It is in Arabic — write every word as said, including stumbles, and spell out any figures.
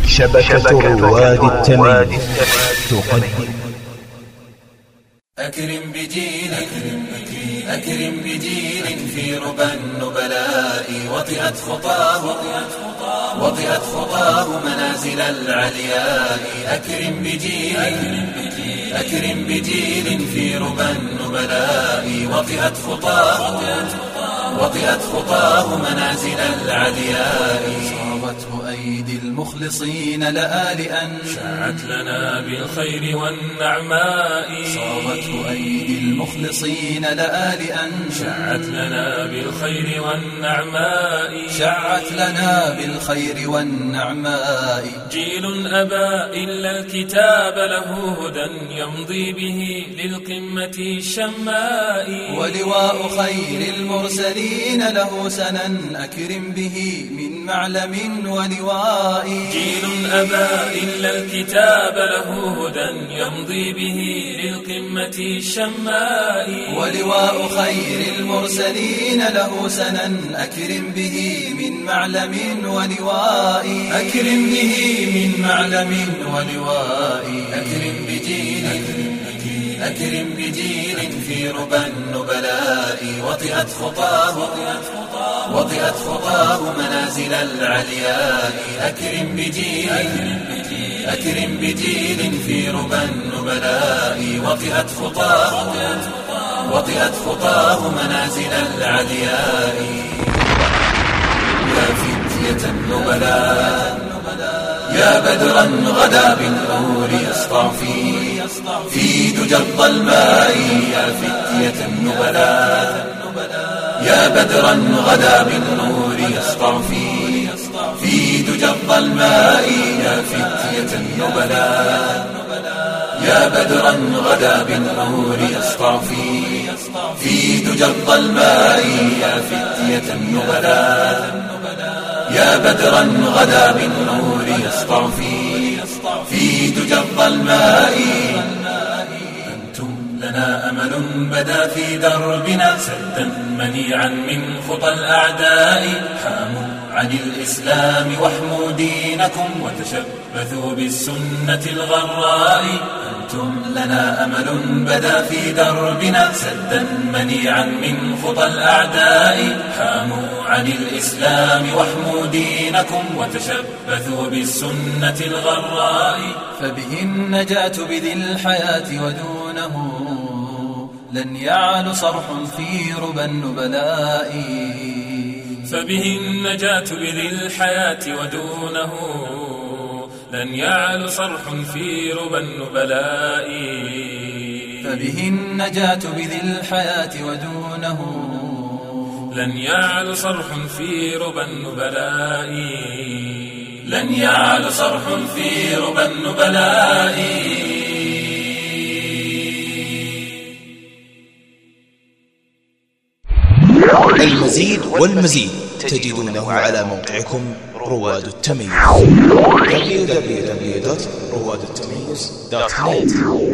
شبكة رواد التمييز تقدم أكرم بجيل أكرم بجيل في ربى النبلاء وطئت خطاه وطئت خطاه منازل العلياء. أكرم بجيل أكرم بجيل في ربى النبلاء وطئت خطاه وطئت خطاه منازل العلياء. صابته أيدي المخلصين لآلئا شاعت لنا بالخير والنعماء. صابته أيدي المخلصين لآلئا شاعت لنا بالخير والنعماء. شاعت لنا بالخير والنعماء. جيل أبى إلا الكتاب له هدى يمضي به للقمة الشماء. ولواء خير المرسلين له سنا أكرم به من معلم ولواء. جيل أبى إلا الكتاب له هدى يمضي به للقمة الشماء. ولواء خير المرسلين له سنا أكرم به من معلم ولواء. أكرم به من معلم ولواء. أكرم بجيل أكرم بجيل في ربى النبلاء وطئت خطاه وطئت خطاه منازل العلياء. أكرم بجيل أكرم بجيل في ربى النبلاء وطئت خطاه وطئت خطاه منازل العلياء. يا فتية النبلاء يا بدرا غدا بالنور يسطع في في دجى الظلماء. يا فتية النبلاء يا بدرا غدا بالنور يسطع في في دجى الظلماء. يا فتية النبلاء يا بدرا غدا بالنور يسطع في في دجى الظلماء. يا فتية النبلاء يا بدرا غدا بالنور يسطع في في دجى الظلماء. أنتم لنا أمل بدا في دربنا سدا منيعا من خطى الأعداء. حاموا عن الإسلام واحموا دينكم وتشبثوا بالسنة الغراء. أنتم لنا أمل بدا في دربنا سدا منيعا من خطى الأعداء. حاموا عن الإسلام واحموا دينكم وتشبثوا بالسنة الغراء. فبه النجاة بذي الحياة ودونه لن يعل صرح في ربى النبلاء. فبه النجاة بذي الحياة ودونه لن يعل صرح في ربى النبلاء. فبه النجاة بذي الحياة ودونه لن يعل صرح في ربى النبلاء. لن يعل صرح في ربى النبلاء. المزيد والمزيد تجدونه على موقعكم رواد التمييز دبليو دبليو دبليو دوت رواد التمييز دوت نت.